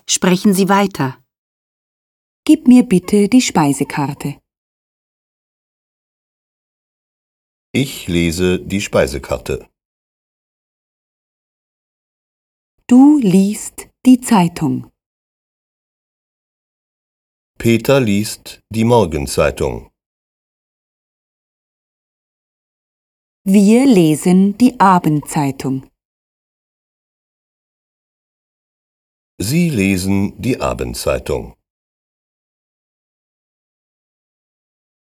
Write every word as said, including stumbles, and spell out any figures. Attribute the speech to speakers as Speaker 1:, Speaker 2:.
Speaker 1: Sprechen Sie weiter.
Speaker 2: Gib mir bitte die Speisekarte.
Speaker 3: Ich lese die Speisekarte.
Speaker 2: Du liest die Zeitung.
Speaker 3: Peter liest die Morgenzeitung.
Speaker 2: Wir lesen die Abendzeitung.
Speaker 3: Sie lesen die Abendzeitung.